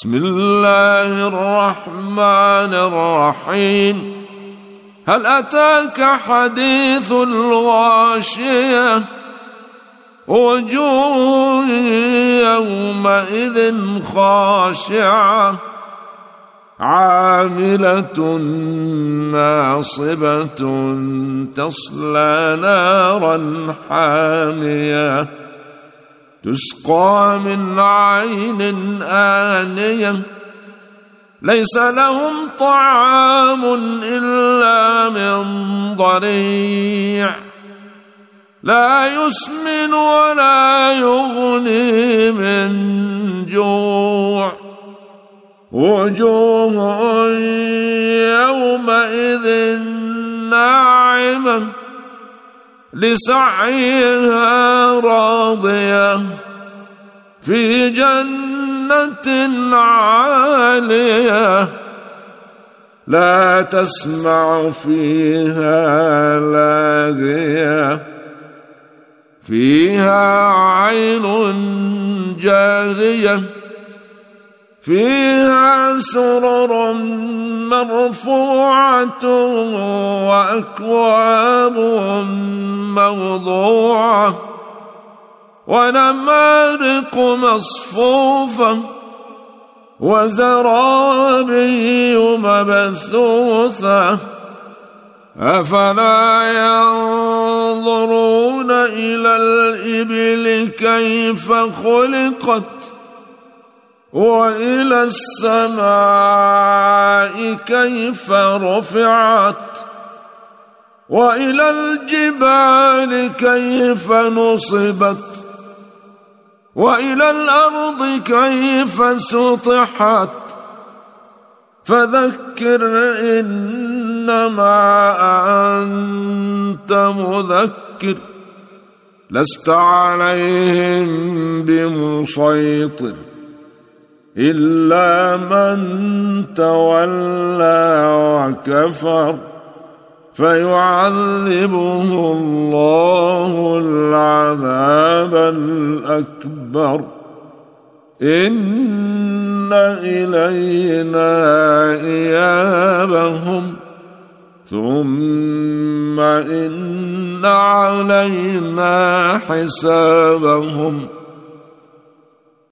بسم الله الرحمن الرحيم. هل أتاك حديث الغاشية وجوه يومئذ خاشعة عاملة ناصبة تصلى نارا حامية تسقى من عين آنية ليس لهم طعام إلا من ضريع لا يسمن ولا يغني من جوع وجوه يومئذ ناعمة لسعيها راضية في جنة عالية لا تسمع فيها لاغية فيها عين جارية فيها سرر مرفوعة وأكواب موضوعة ونمارق مصفوفة وزرابي مبثوثة أفلا ينظرون إلى الإبل كيف خلقت وإلى السماء كيف رفعت وإلى الجبال كيف نصبت وإلى الأرض كيف سطحت فذكر إنما أنت مذكر لست عليهم بمسيطر إلا من تولى وكفر فيعذبه الله العذاب الأكبر إن إلينا إيابهم ثم إن علينا حسابهم